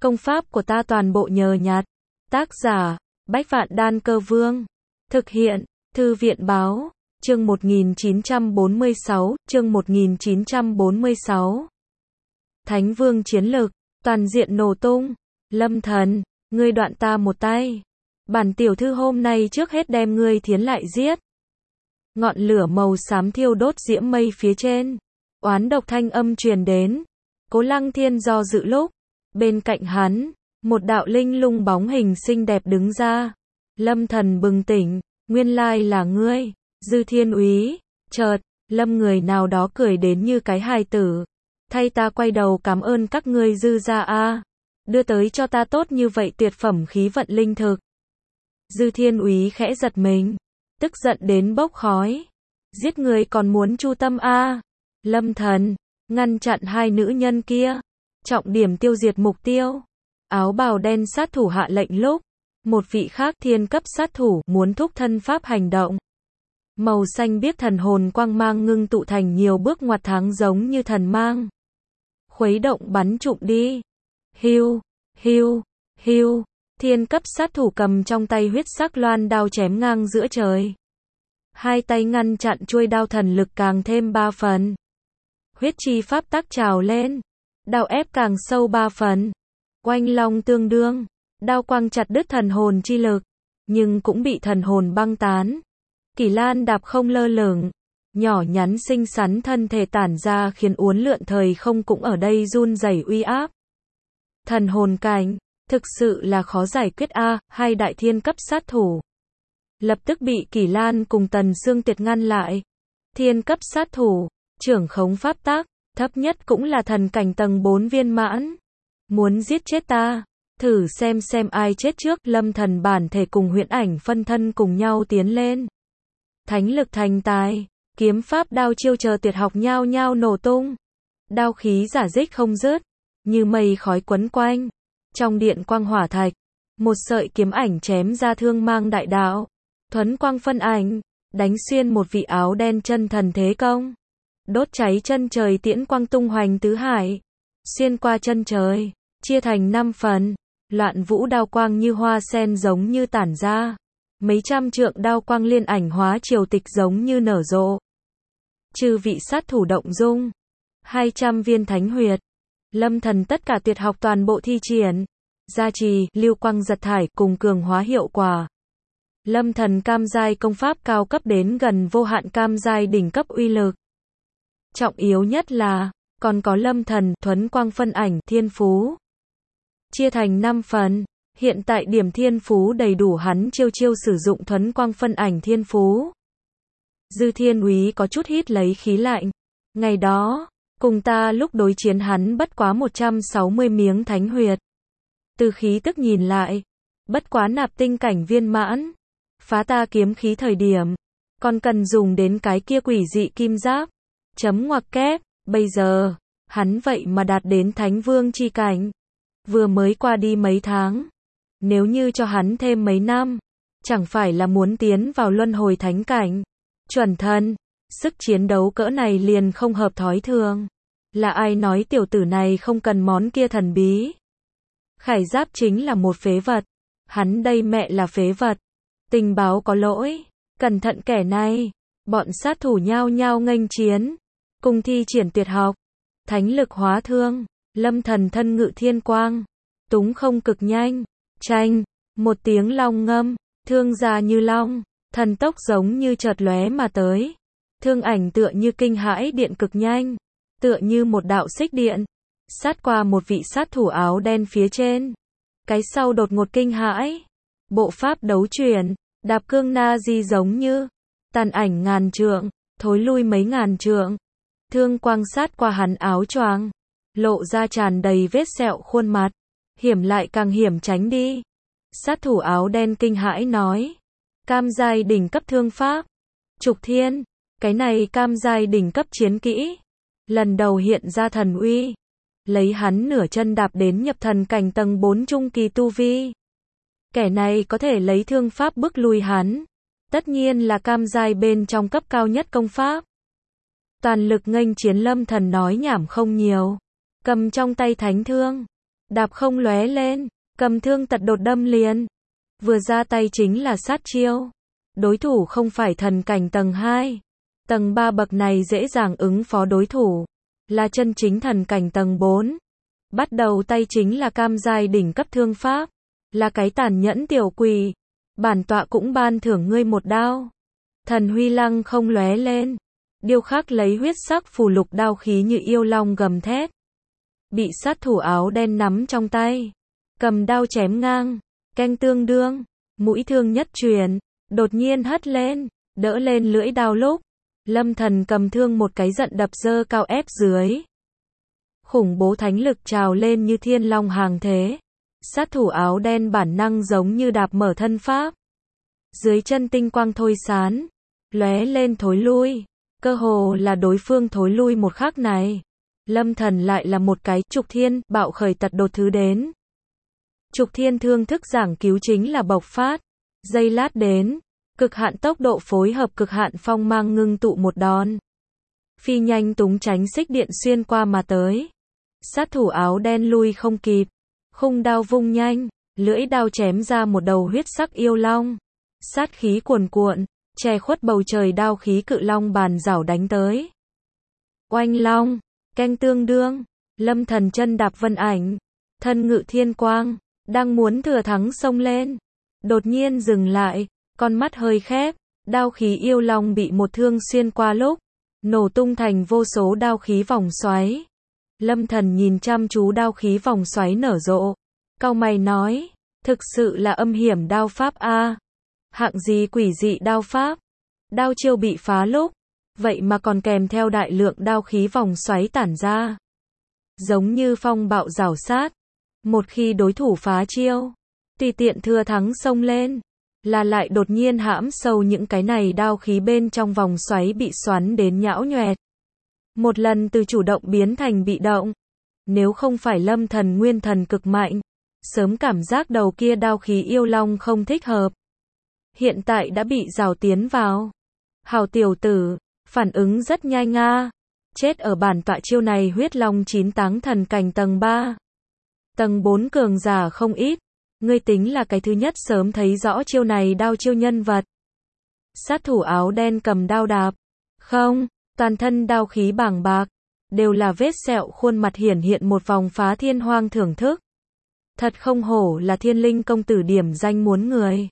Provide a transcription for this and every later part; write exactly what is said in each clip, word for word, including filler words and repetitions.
Công pháp của ta toàn bộ nhờ nhặt. Tác giả, Bách Vạn Đan Cơ Vương. Thực hiện, Thư viện báo, chương một nghìn chín trăm bốn mươi sáu, chương một nghìn chín trăm bốn mươi sáu. Thánh Vương chiến lực, toàn diện nổ tung. Lâm Thần, ngươi đoạn ta một tay. Bản tiểu thư hôm nay trước hết đem ngươi thiến lại giết. Ngọn lửa màu xám thiêu đốt diễm mây phía trên. Oán độc thanh âm truyền đến. Cố Lăng Thiên do dự lúc. Bên cạnh hắn, một đạo linh lung bóng hình xinh đẹp đứng ra. Lâm Thần bừng tỉnh, nguyên lai là ngươi, Dư Thiên Úy. Chợt, Lâm người nào đó cười đến như cái hài tử. Thay ta quay đầu cảm ơn các ngươi Dư gia a, đưa tới cho ta tốt như vậy tuyệt phẩm khí vận linh thực. Dư Thiên Úy khẽ giật mình, tức giận đến bốc khói. Giết người còn muốn chu tâm a? Lâm Thần ngăn chặn hai nữ nhân kia, trọng điểm tiêu diệt mục tiêu. Áo bào đen sát thủ hạ lệnh lúc, một vị khác thiên cấp sát thủ muốn thúc thân pháp hành động. Màu xanh biếc thần hồn quang mang ngưng tụ thành nhiều bước ngoặt tháng giống như thần mang. Khuấy động bắn trụm đi. Hiu, hiu, hiu. Thiên cấp sát thủ cầm trong tay huyết sắc loan đao chém ngang giữa trời. Hai tay ngăn chặn chuôi đao thần lực càng thêm ba phần. Huyết chi pháp tác trào lên. Đao ép càng sâu ba phần. Oanh long tương đương. Đao quang chặt đứt thần hồn chi lực. Nhưng cũng bị thần hồn băng tán. Kỳ Lan đạp không lơ lửng. Nhỏ nhắn xinh xắn thân thể tản ra khiến uốn lượn thời không cũng ở đây run rẩy uy áp. Thần hồn cảnh. Thực sự là khó giải quyết a, hai đại thiên cấp sát thủ. Lập tức bị Kỳ Lan cùng Tần Sương Tiệt ngăn lại. Thiên cấp sát thủ, trưởng khống pháp tác, thấp nhất cũng là thần cảnh tầng bốn viên mãn. Muốn giết chết ta, thử xem xem ai chết trước. Lâm Thần bản thể cùng huyễn ảnh phân thân cùng nhau tiến lên. Thánh lực thành tài, kiếm pháp đao chiêu chờ tuyệt học nhao nhao nổ tung. Đao khí giả dích không dứt, như mây khói quấn quanh. Trong điện quang hỏa thạch, một sợi kiếm ảnh chém ra thương mang đại đạo. Thuấn quang phân ảnh, đánh xuyên một vị áo đen chân thần thế công. Đốt cháy chân trời tiễn quang tung hoành tứ hải. Xuyên qua chân trời, chia thành năm phần. Loạn vũ đao quang như hoa sen giống như tản ra. Mấy trăm trượng đao quang liên ảnh hóa triều tịch giống như nở rộ. Chư vị sát thủ động dung. Hai trăm viên thánh huyệt. Lâm Thần tất cả tuyệt học toàn bộ thi triển. Gia trì, lưu quang giật thải cùng cường hóa hiệu quả. Lâm Thần cam giai công pháp cao cấp đến gần vô hạn cam giai đỉnh cấp uy lực. Trọng yếu nhất là, còn có Lâm Thần thuấn quang phân ảnh thiên phú. Chia thành năm phần, hiện tại điểm thiên phú đầy đủ hắn chiêu chiêu sử dụng thuấn quang phân ảnh thiên phú. Dư Thiên Úy có chút hít lấy khí lạnh. Ngày đó, cùng ta lúc đối chiến hắn bất quá một trăm sáu mươi miếng thánh huyệt. Từ khí tức nhìn lại, bất quá nạp tinh cảnh viên mãn. Phá ta kiếm khí thời điểm, còn cần dùng đến cái kia quỷ dị kim giáp. Chấm ngoặc kép, bây giờ, hắn vậy mà đạt đến thánh vương chi cảnh. Vừa mới qua đi mấy tháng. Nếu như cho hắn thêm mấy năm, chẳng phải là muốn tiến vào luân hồi thánh cảnh. Chuẩn thân, sức chiến đấu cỡ này liền không hợp thói thường. Là ai nói tiểu tử này không cần món kia thần bí? Khải giáp chính là một phế vật. Hắn đây mẹ là phế vật. Tình báo có lỗi. Cẩn thận kẻ này. Bọn sát thủ nhao nhao nghênh chiến. Cùng thi triển tuyệt học. Thánh lực hóa thương. Lâm Thần thân ngự thiên quang. Túng không cực nhanh. Tranh. Một tiếng long ngâm. Thương ra như long. Thần tốc giống như chợt lóe mà tới. Thương ảnh tựa như kinh hãi điện cực nhanh. Tựa như một đạo xích điện. Sát qua một vị sát thủ áo đen phía trên. Cái sau đột ngột kinh hãi. Bộ pháp đấu chuyển. Đạp cương na di giống như. Tàn ảnh ngàn trượng. Thối lui mấy ngàn trượng. Thương quang sát qua hắn áo choàng. Lộ ra tràn đầy vết sẹo khuôn mặt. Hiểm lại càng hiểm tránh đi. Sát thủ áo đen kinh hãi nói. Cam giai đỉnh cấp thương pháp. Trục thiên. Cái này cam giai đỉnh cấp chiến kỹ. Lần đầu hiện ra thần uy. Lấy hắn nửa chân đạp đến nhập thần cảnh tầng bốn trung kỳ tu vi. Kẻ này có thể lấy thương pháp bức lui hắn. Tất nhiên là cam giai bên trong cấp cao nhất công pháp. Toàn lực nghênh chiến Lâm Thần nói nhảm không nhiều. Cầm trong tay thánh thương. đạp không lóe lên, cầm thương tật đột đâm liền. Vừa ra tay chính là sát chiêu. Đối thủ không phải thần cảnh tầng hai. Tầng ba bậc này dễ dàng ứng phó đối thủ. Là chân chính thần cảnh tầng bốn. Bắt đầu tay chính là cam giai đỉnh cấp thương pháp. Là cái tàn nhẫn tiểu quỷ. Bản tọa cũng ban thưởng ngươi một đao. Thần huy lăng không lóe lên. Điêu khắc lấy huyết sắc phù lục đao khí như yêu long gầm thét. Bị sát thủ áo đen nắm trong tay. Cầm đao chém ngang. Canh tương đương. Mũi thương nhất truyền. Đột nhiên hất lên. Đỡ lên lưỡi đao lúc. Lâm Thần cầm thương một cái giận đập dơ cao ép dưới. Khủng bố thánh lực trào lên như thiên long hàng thế. Sát thủ áo đen bản năng giống như đạp mở thân pháp. Dưới chân tinh quang thôi sán. Lóe lên thối lui. Cơ hồ là đối phương thối lui một khắc này. Lâm Thần lại là một cái trục thiên bạo khởi tật đột thứ đến. Trục thiên thương thức giảng cứu chính là bộc phát. Giây lát đến. Cực hạn tốc độ phối hợp cực hạn phong mang ngưng tụ một đòn. Phi nhanh túng tránh xích điện xuyên qua mà tới. Sát thủ áo đen lui không kịp. Khung đao vung nhanh. Lưỡi đao chém ra một đầu huyết sắc yêu long. Sát khí cuồn cuộn. Che khuất bầu trời đao khí cự long bàn rảo đánh tới. Oanh long. Canh tương đương. Lâm Thần chân đạp vân ảnh. Thân ngự thiên quang. Đang muốn thừa thắng xông lên. Đột nhiên dừng lại. Con mắt hơi khép. Đao khí yêu long bị một thương xuyên qua lúc. Nổ tung thành vô số đao khí vòng xoáy. Lâm Thần nhìn chăm chú đao khí vòng xoáy nở rộ. Cau mày nói. Thực sự là âm hiểm đao pháp a. Hạng gì quỷ dị đao pháp. Đao chiêu bị phá lúc. Vậy mà còn kèm theo đại lượng đao khí vòng xoáy tản ra. Giống như phong bạo rảo sát. Một khi đối thủ phá chiêu. Tùy tiện thừa thắng xông lên. Là lại đột nhiên hãm sâu những cái này đao khí bên trong vòng xoáy bị xoắn đến nhão nhoẹt. Một lần từ chủ động biến thành bị động. Nếu không phải Lâm Thần nguyên thần cực mạnh. Sớm cảm giác đầu kia đao khí yêu long không thích hợp. Hiện tại đã bị rào tiến vào. Hào tiểu tử. Phản ứng rất nhanh a. Chết ở bản tọa chiêu này huyết long chín táng thần cảnh tầng ba. Tầng bốn cường giả không ít. Ngươi tính là cái thứ nhất sớm thấy rõ chiêu này đao chiêu nhân vật. Sát thủ áo đen cầm đao đạp. Không, toàn thân đao khí bàng bạc. Đều là vết sẹo khuôn mặt hiển hiện một vòng phá thiên hoang thưởng thức. Thật không hổ là thiên linh công tử điểm danh muốn người.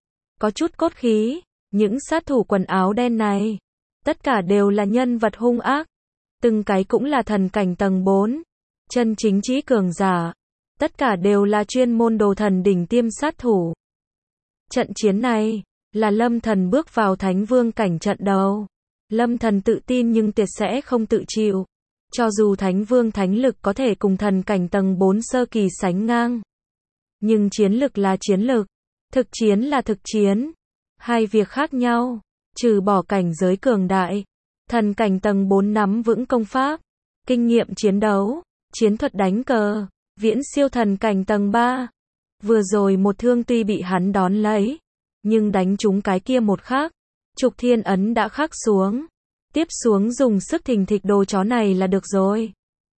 Có chút cốt khí. Những sát thủ quần áo đen này. Tất cả đều là nhân vật hung ác. Từng cái cũng là thần cảnh tầng bốn. Chân chính chí cường giả. Tất cả đều là chuyên môn đồ thần đỉnh tiêm sát thủ. Trận chiến này, là Lâm Thần bước vào Thánh Vương cảnh trận đầu. Lâm Thần tự tin nhưng tuyệt sẽ không tự chịu. Cho dù Thánh Vương thánh lực có thể cùng thần cảnh tầng bốn sơ kỳ sánh ngang. Nhưng chiến lực là chiến lực. Thực chiến là thực chiến. Hai việc khác nhau. Trừ bỏ cảnh giới cường đại. Thần cảnh tầng bốn nắm vững công pháp. Kinh nghiệm chiến đấu. Chiến thuật đánh cờ. Viễn siêu thần cảnh tầng ba. Vừa rồi một thương tuy bị hắn đón lấy. Nhưng đánh trúng cái kia một khắc. Trục thiên ấn đã khắc xuống. Tiếp xuống dùng sức thình thịch đồ chó này là được rồi.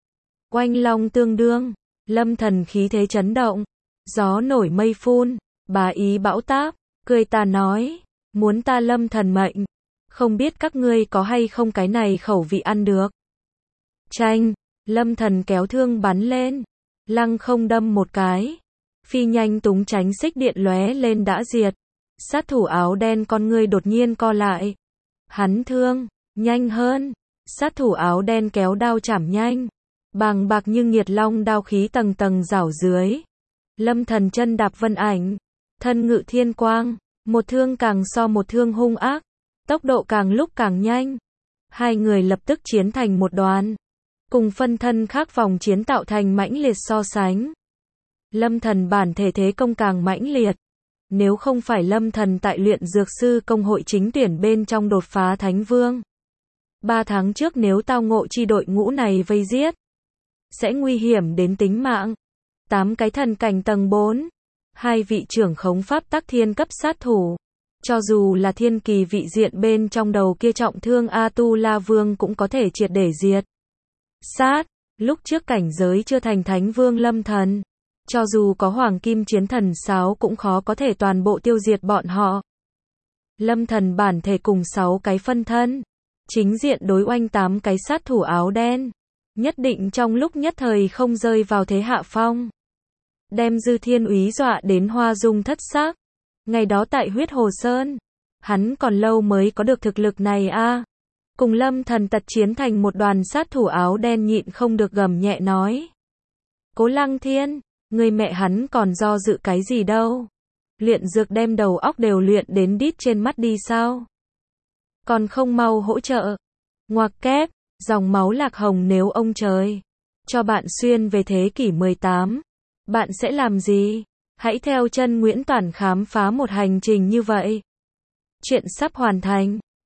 Oanh long tương đương. Lâm Thần khí thế chấn động. Gió nổi mây phun. Bá ý bão táp. Cười ta nói. Muốn ta Lâm Thần mệnh. Không biết các ngươi có hay không cái này khẩu vị ăn được. Tranh. Lâm Thần kéo thương bắn lên. Lăng không đâm một cái. Phi nhanh túng tránh xích điện lóe lên đã diệt. Sát thủ áo đen con ngươi đột nhiên co lại. Hắn thương. Nhanh hơn. Sát thủ áo đen kéo đao chảm nhanh. Bàng bạc như nghiệt long đao khí tầng tầng rảo dưới. Lâm Thần chân đạp vân ảnh. Thân ngự thiên quang. Một thương càng so một thương hung ác. Tốc độ càng lúc càng nhanh. Hai người lập tức chiến thành một đoàn. Cùng phân thân khác vòng chiến tạo thành mãnh liệt so sánh. Lâm Thần bản thể thế công càng mãnh liệt. Nếu không phải Lâm Thần tại luyện dược sư công hội chính tuyển bên trong đột phá Thánh Vương. Ba tháng trước nếu tao ngộ chi đội ngũ này vây giết. Sẽ nguy hiểm đến tính mạng. Tám cái thần cảnh tầng bốn. Hai vị trưởng khống pháp tắc thiên cấp sát thủ. Cho dù là thiên kỳ vị diện bên trong đầu kia trọng thương A-tu-la vương cũng có thể triệt để diệt. Sát, lúc trước cảnh giới chưa thành Thánh Vương Lâm Thần. Cho dù có hoàng kim chiến thần sáo cũng khó có thể toàn bộ tiêu diệt bọn họ. Lâm Thần bản thể cùng sáu cái phân thân, chính diện đối oanh tám cái sát thủ áo đen, nhất định trong lúc nhất thời không rơi vào thế hạ phong. Đem Dư Thiên Úy dọa đến hoa dung thất sắc. Ngày đó tại Huyết Hồ Sơn, hắn còn lâu mới có được thực lực này a. À. Cùng Lâm Thần tật chiến thành một đoàn sát thủ áo đen nhịn không được gầm nhẹ nói. Cố Lăng Thiên, người mẹ hắn còn do dự cái gì đâu. Luyện dược đem đầu óc đều luyện đến đít trên mắt đi sao. Còn không mau hỗ trợ. Ngoặc kép, dòng máu lạc hồng nếu ông trời cho bạn xuyên về thế kỷ mười tám, bạn sẽ làm gì? Hãy theo chân Nguyễn Toản khám phá một hành trình như vậy. Chuyện sắp hoàn thành.